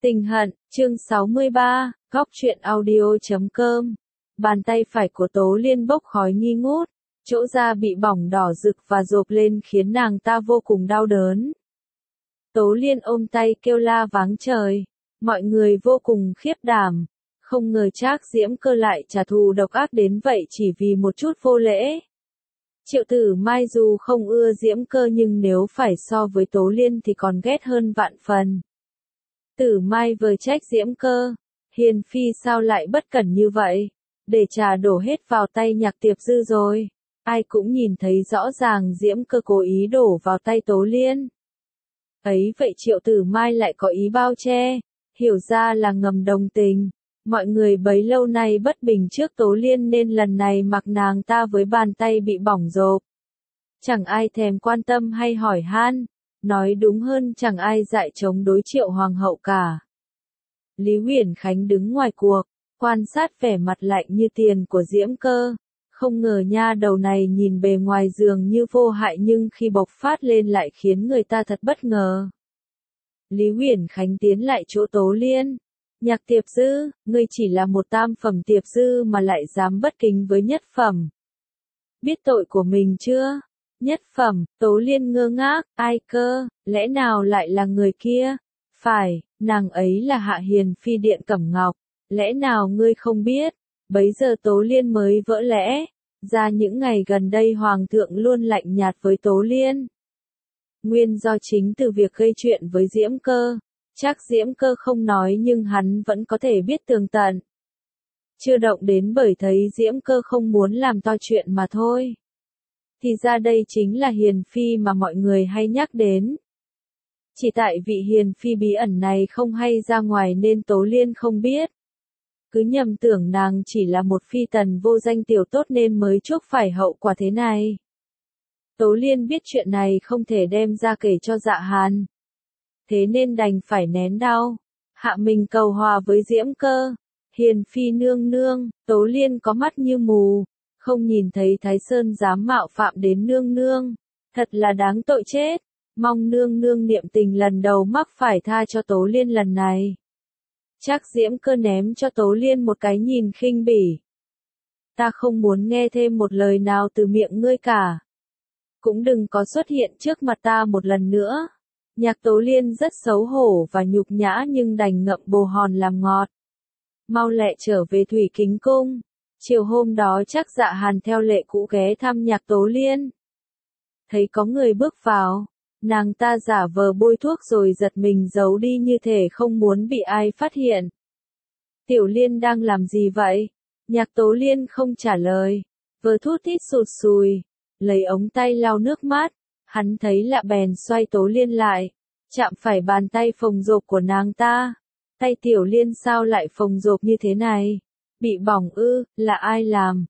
Tình hận, chương 63, góc truyện audio.com. Bàn tay phải của Tố Liên bốc khói nghi ngút, chỗ da bị bỏng đỏ rực và rộp lên khiến nàng ta vô cùng đau đớn. Tố Liên ôm tay kêu la váng trời, mọi người vô cùng khiếp đảm, không ngờ Trác Diễm Cơ lại trả thù độc ác đến vậy chỉ vì một chút vô lễ. Triệu Tử Mai dù không ưa Diễm Cơ nhưng nếu phải so với Tố Liên thì còn ghét hơn vạn phần. Tử Mai vừa trách Diễm Cơ, Hiền Phi sao lại bất cẩn như vậy, để trà đổ hết vào tay Nhạc Tiệp Dư rồi. Ai cũng nhìn thấy rõ ràng Diễm Cơ cố ý đổ vào tay Tố Liên. Ấy vậy Triệu Tử Mai lại có ý bao che, hiểu ra là ngầm đồng tình. Mọi người bấy lâu nay bất bình trước Tố Liên nên lần này mặc nàng ta với bàn tay bị bỏng rộp. Chẳng ai thèm quan tâm hay hỏi han, nói đúng hơn chẳng ai dại chống đối Triệu Hoàng hậu cả. Lý Huyền Khánh đứng ngoài cuộc, quan sát vẻ mặt lạnh như tiền của Diễm Cơ. Không ngờ nha đầu này nhìn bề ngoài dường như vô hại nhưng khi bộc phát lên lại khiến người ta thật bất ngờ. Lý Huyền Khánh tiến lại chỗ Tố Liên. Nhạc Tiệp Dư, ngươi chỉ là một tam phẩm Tiệp Dư mà lại dám bất kính với nhất phẩm. Biết tội của mình chưa? Nhất phẩm, Tố Liên ngơ ngác, ai cơ, lẽ nào lại là người kia? Phải, nàng ấy là Hạ Hiền Phi Điện Cẩm Ngọc, lẽ nào ngươi không biết? Bấy giờ Tố Liên mới vỡ lẽ, ra những ngày gần đây Hoàng thượng luôn lạnh nhạt với Tố Liên. Nguyên do chính từ việc gây chuyện với Diễm Cơ. Chắc Diễm Cơ không nói nhưng hắn vẫn có thể biết tường tận. Chưa động đến bởi thấy Diễm Cơ không muốn làm to chuyện mà thôi. Thì ra đây chính là Hiền Phi mà mọi người hay nhắc đến. Chỉ tại vị Hiền Phi bí ẩn này không hay ra ngoài nên Tố Liên không biết. Cứ nhầm tưởng nàng chỉ là một phi tần vô danh tiểu tốt nên mới chuốc phải hậu quả thế này. Tố Liên biết chuyện này không thể đem ra kể cho Dạ Hàn. Thế nên đành phải nén đau, hạ mình cầu hòa với Diễm Cơ. Hiền Phi nương nương, Tố Liên có mắt như mù, không nhìn thấy Thái Sơn dám mạo phạm đến nương nương, thật là đáng tội chết, mong nương nương niệm tình lần đầu mắc phải tha cho Tố Liên lần này. Chắc Diễm Cơ ném cho Tố Liên một cái nhìn khinh bỉ. Ta không muốn nghe thêm một lời nào từ miệng ngươi cả. Cũng đừng có xuất hiện trước mặt ta một lần nữa. Nhạc Tố Liên rất xấu hổ và nhục nhã nhưng đành ngậm bồ hòn làm ngọt. Mau lẹ trở về Thủy Kính Cung. Chiều hôm đó chắc Dạ Hàn theo lệ cũ ghé thăm Nhạc Tố Liên. Thấy có người bước vào, nàng ta giả vờ bôi thuốc rồi giật mình giấu đi như thể không muốn bị ai phát hiện. Tiểu Liên đang làm gì vậy? Nhạc Tố Liên không trả lời, vờ thút thít sụt sùi, lấy ống tay lau nước mắt. Hắn thấy lạ bèn xoay Tố Liên lại, chạm phải bàn tay phồng rộp của nàng ta. Tay Tiểu Liên sao lại phồng rộp như thế này? Bị bỏng ư, là ai làm?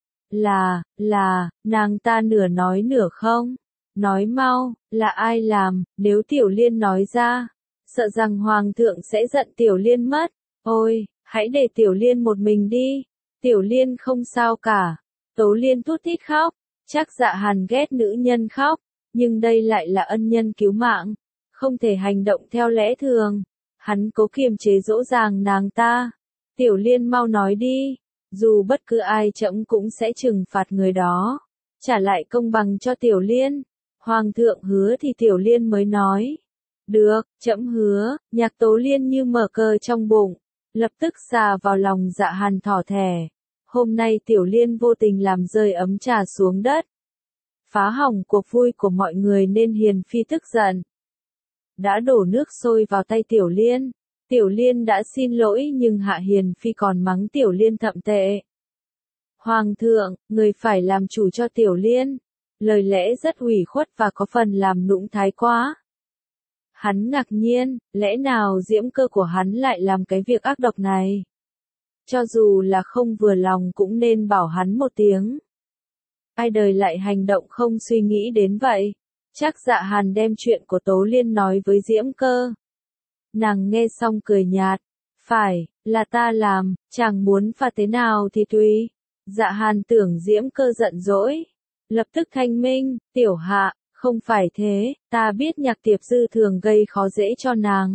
Nàng ta nửa nói nửa không. Nói mau, là ai làm, nếu Tiểu Liên nói ra, sợ rằng Hoàng thượng sẽ giận Tiểu Liên mất. Ôi, hãy để Tiểu Liên một mình đi. Tiểu Liên không sao cả. Tố Liên thút thít khóc, chắc Dạ Hàn ghét nữ nhân khóc. Nhưng đây lại là ân nhân cứu mạng, không thể hành động theo lẽ thường. Hắn cố kiềm chế dỗ dàng nàng ta. Tiểu Liên mau nói đi, dù bất cứ ai trẫm cũng sẽ trừng phạt người đó. Trả lại công bằng cho Tiểu Liên. Hoàng thượng hứa thì Tiểu Liên mới nói. Được, trẫm hứa. Nhạc Tố Liên như mở cờ trong bụng, lập tức xà vào lòng Dạ Hàn thỏ thẻ. Hôm nay Tiểu Liên vô tình làm rơi ấm trà xuống đất, phá hỏng cuộc vui của mọi người nên Hiền Phi tức giận. Đã đổ nước sôi vào tay Tiểu Liên. Tiểu Liên đã xin lỗi nhưng Hạ Hiền Phi còn mắng Tiểu Liên thậm tệ. Hoàng thượng, người phải làm chủ cho Tiểu Liên. Lời lẽ rất ủy khuất và có phần làm nũng thái quá. Hắn ngạc nhiên, lẽ nào Diễm Cơ của hắn lại làm cái việc ác độc này? Cho dù là không vừa lòng cũng nên bảo hắn một tiếng. Ai đời lại hành động không suy nghĩ đến vậy? Chắc Dạ Hàn đem chuyện của Tố Liên nói với Diễm Cơ. Nàng nghe xong cười nhạt. Phải, là ta làm, chàng muốn phạt thế nào thì tùy. Dạ Hàn tưởng Diễm Cơ giận dỗi. Lập tức thanh minh, Tiểu Hạ, không phải thế, ta biết Nhạc Tiệp Dư thường gây khó dễ cho nàng.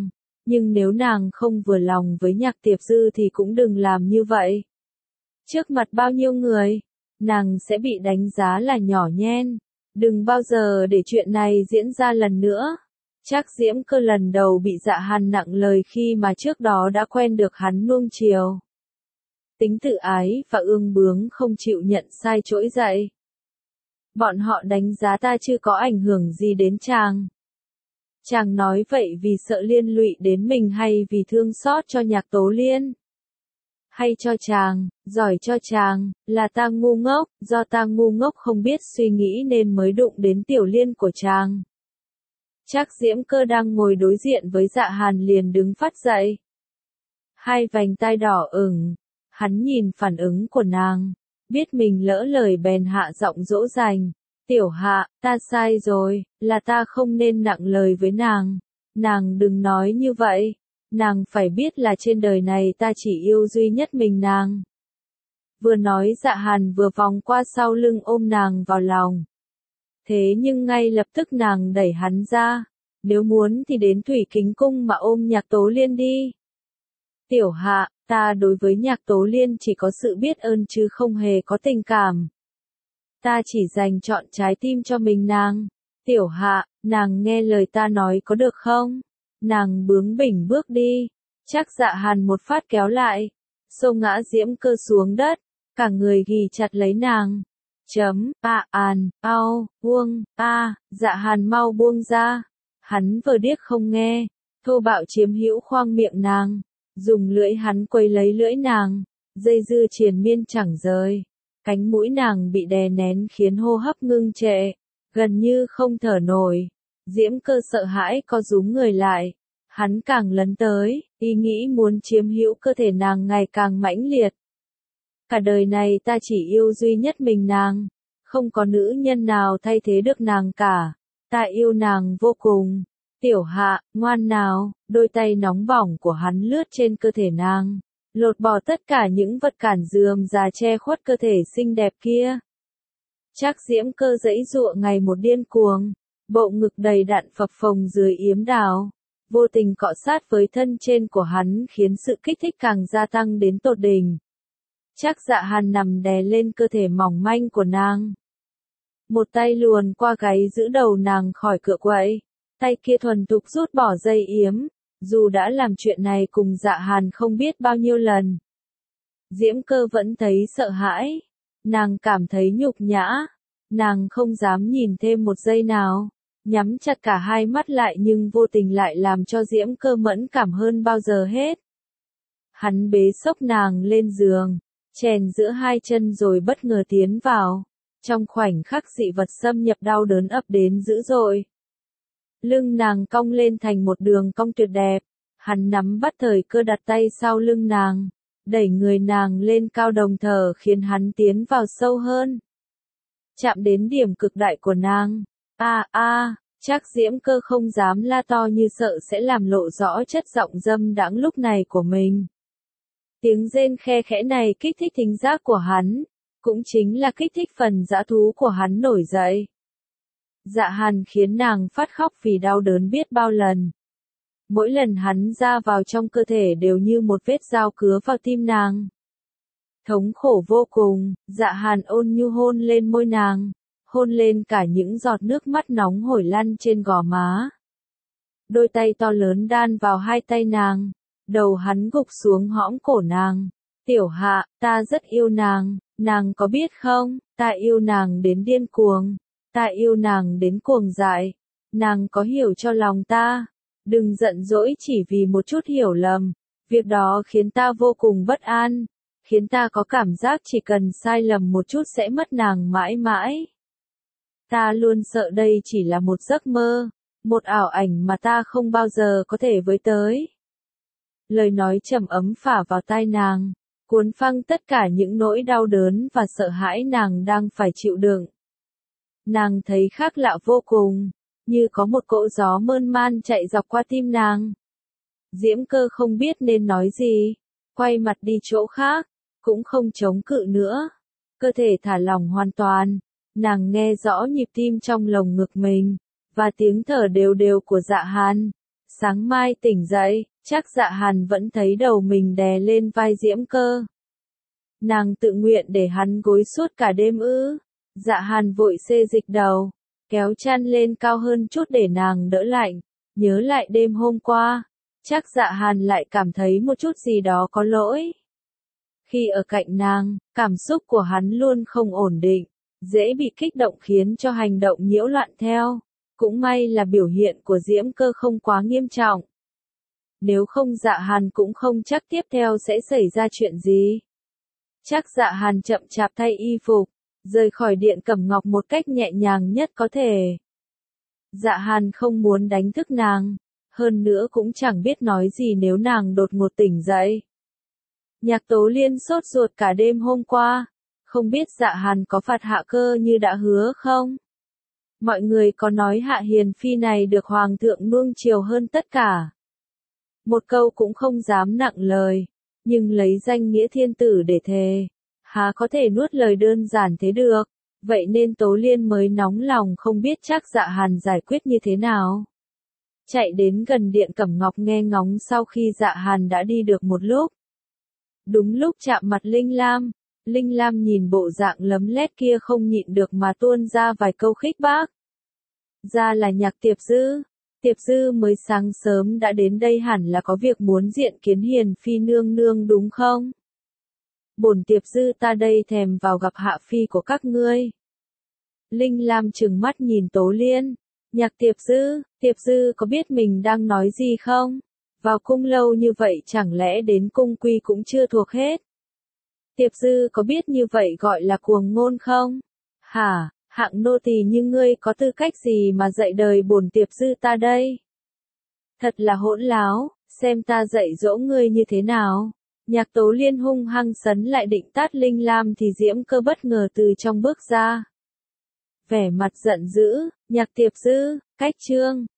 Nhưng nếu nàng không vừa lòng với Nhạc Tiệp Dư thì cũng đừng làm như vậy. Trước mặt bao nhiêu người, nàng sẽ bị đánh giá là nhỏ nhen. Đừng bao giờ để chuyện này diễn ra lần nữa. Trác Diễm Cơ lần đầu bị Dạ Hàn nặng lời khi mà trước đó đã quen được hắn nuông chiều. Tính tự ái và ương bướng không chịu nhận sai trỗi dậy. Bọn họ đánh giá ta chưa có ảnh hưởng gì đến chàng. Chàng nói vậy vì sợ liên lụy đến mình hay vì thương xót cho Nhạc Tố Liên? Hay cho chàng, giỏi cho chàng, là ta ngu ngốc, do ta ngu ngốc không biết suy nghĩ nên mới đụng đến Tiểu Liên của chàng. Trác Diễm Cơ đang ngồi đối diện với Dạ Hàn liền đứng phát dậy. Hai vành tai đỏ ửng, hắn nhìn phản ứng của nàng, biết mình lỡ lời bèn hạ giọng dỗ dành. Tiểu Hạ, ta sai rồi, là ta không nên nặng lời với nàng. Nàng đừng nói như vậy. Nàng phải biết là trên đời này ta chỉ yêu duy nhất mình nàng. Vừa nói Dạ Hàn vừa vòng qua sau lưng ôm nàng vào lòng. Thế nhưng ngay lập tức nàng đẩy hắn ra. Nếu muốn thì đến Thủy Kính Cung mà ôm Nhạc Tố Liên đi. Tiểu Hạ, ta đối với Nhạc Tố Liên chỉ có sự biết ơn chứ không hề có tình cảm. Ta chỉ dành chọn trái tim cho mình nàng. Tiểu Hạ, nàng nghe lời ta nói có được không? Nàng bướng bỉnh bước đi. Trác Dạ Hàn một phát kéo lại. Xô ngã Diễm Cơ xuống đất. Cả người ghì chặt lấy nàng. Buông, Dạ Hàn mau buông ra. Hắn vờ điếc không nghe. Thô bạo chiếm hữu khoang miệng nàng. Dùng lưỡi hắn quấy lấy lưỡi nàng. Dây dưa triền miên chẳng rời. Cánh mũi nàng bị đè nén khiến hô hấp ngưng trệ. Gần như không thở nổi. Diễm Cơ sợ hãi co rúm người lại. Hắn càng lấn tới, ý nghĩ muốn chiếm hữu cơ thể nàng ngày càng mãnh liệt. Cả đời này ta chỉ yêu duy nhất mình nàng. Không có nữ nhân nào thay thế được nàng cả. Ta yêu nàng vô cùng. Tiểu Hạ, ngoan nào, đôi tay nóng bỏng của hắn lướt trên cơ thể nàng. Lột bỏ tất cả những vật cản rườm rà che khuất cơ thể xinh đẹp kia. Trác Diễm Cơ giãy giụa ngày một điên cuồng. Bộ ngực đầy đặn phập phồng dưới yếm đào. Vô tình cọ sát với thân trên của hắn khiến sự kích thích càng gia tăng đến tột đỉnh. Trác Dạ Hàn nằm đè lên cơ thể mỏng manh của nàng. Một tay luồn qua gáy giữ đầu nàng khỏi cựa quậy. Tay kia thuần thục rút bỏ dây yếm. Dù đã làm chuyện này cùng Dạ Hàn không biết bao nhiêu lần. Diễm Cơ vẫn thấy sợ hãi. Nàng cảm thấy nhục nhã. Nàng không dám nhìn thêm một giây nào. Nhắm chặt cả hai mắt lại nhưng vô tình lại làm cho Diễm Cơ mẫn cảm hơn bao giờ hết. Hắn bế xốc nàng lên giường, chèn giữa hai chân rồi bất ngờ tiến vào. Trong khoảnh khắc dị vật xâm nhập đau đớn ập đến dữ dội. Lưng nàng cong lên thành một đường cong tuyệt đẹp. Hắn nắm bắt thời cơ đặt tay sau lưng nàng, đẩy người nàng lên cao đồng thờ khiến hắn tiến vào sâu hơn. Chạm đến điểm cực đại của nàng. Trác Diễm Cơ không dám la to như sợ sẽ làm lộ rõ chất giọng dâm đãng lúc này của mình. Tiếng rên khe khẽ này kích thích thính giác của hắn, cũng chính là kích thích phần dã thú của hắn nổi dậy. Dạ Hàn khiến nàng phát khóc vì đau đớn biết bao lần. Mỗi lần hắn ra vào trong cơ thể đều như một vết dao cứa vào tim nàng. Thống khổ vô cùng, Dạ Hàn ôn nhu hôn lên môi nàng. Hôn lên cả những giọt nước mắt nóng hổi lăn trên gò má. Đôi tay to lớn đan vào hai tay nàng. Đầu hắn gục xuống hõm cổ nàng. Tiểu Hạ, ta rất yêu nàng, nàng có biết không, ta yêu nàng đến điên cuồng. Ta yêu nàng đến cuồng dại. Nàng có hiểu cho lòng ta. Đừng giận dỗi chỉ vì một chút hiểu lầm. Việc đó khiến ta vô cùng bất an. Khiến ta có cảm giác chỉ cần sai lầm một chút sẽ mất nàng mãi mãi. Ta luôn sợ đây chỉ là một giấc mơ, một ảo ảnh mà ta không bao giờ có thể với tới. Lời nói trầm ấm phả vào tai nàng, cuốn phăng tất cả những nỗi đau đớn và sợ hãi nàng đang phải chịu đựng. Nàng thấy khác lạ vô cùng, như có một cỗ gió mơn man chạy dọc qua tim nàng. Diễm Cơ không biết nên nói gì, quay mặt đi chỗ khác, cũng không chống cự nữa. Cơ thể thả lỏng hoàn toàn. Nàng nghe rõ nhịp tim trong lồng ngực mình, và tiếng thở đều đều của Dạ Hàn. Sáng mai tỉnh dậy, Chắc Dạ Hàn vẫn thấy đầu mình đè lên vai Diễm Cơ. Nàng tự nguyện để hắn gối suốt cả đêm ư? Dạ Hàn vội xê dịch đầu, kéo chăn lên cao hơn chút để nàng đỡ lạnh. Nhớ lại đêm hôm qua, chắc Dạ Hàn lại cảm thấy một chút gì đó có lỗi. Khi ở cạnh nàng, cảm xúc của hắn luôn không ổn định, dễ bị kích động khiến cho hành động nhiễu loạn theo. Cũng may là biểu hiện của Diễm Cơ không quá nghiêm trọng. Nếu không Dạ Hàn cũng không chắc tiếp theo sẽ xảy ra chuyện gì. Chắc Dạ Hàn chậm chạp thay y phục, rời khỏi điện Cẩm Ngọc một cách nhẹ nhàng nhất có thể. Dạ Hàn không muốn đánh thức nàng, hơn nữa cũng chẳng biết nói gì nếu nàng đột ngột tỉnh dậy. Nhạc Tố Liên sốt ruột cả đêm hôm qua, không biết Dạ Hàn có phạt Hạ Cơ như đã hứa không? Mọi người có nói Hạ Hiền Phi này được Hoàng thượng nuông chiều hơn tất cả. Một câu cũng không dám nặng lời, nhưng lấy danh nghĩa thiên tử để thề, há có thể nuốt lời đơn giản thế được, vậy nên Tố Liên mới nóng lòng không biết chắc Dạ Hàn giải quyết như thế nào. Chạy đến gần điện Cẩm Ngọc nghe ngóng sau khi Dạ Hàn đã đi được một lúc. Đúng lúc chạm mặt Linh Lam nhìn bộ dạng lấm lét kia không nhịn được mà tuôn ra vài câu khích bác. Ra là Nhạc Tiệp Dư mới sáng sớm đã đến đây hẳn là có việc muốn diện kiến Hiền Phi nương nương đúng không? Bổn Tiệp Dư ta đây thèm vào gặp Hạ Phi của các ngươi. Linh Lam trừng mắt nhìn Tố Liên. Nhạc Tiệp Dư có biết mình đang nói gì không? Vào cung lâu như vậy chẳng lẽ đến cung quy cũng chưa thuộc hết? Tiệp Dư có biết như vậy gọi là cuồng ngôn không? Hả, hạng nô tỳ như ngươi có tư cách gì mà dạy đời bổn Tiệp Dư ta đây? Thật là hỗn láo, xem ta dạy dỗ ngươi như thế nào. Nhạc Tố Liên hung hăng sấn lại định tát Linh Lam thì Diễm Cơ bất ngờ từ trong bước ra. Vẻ mặt giận dữ, Nhạc Tiệp Dư, cách chương.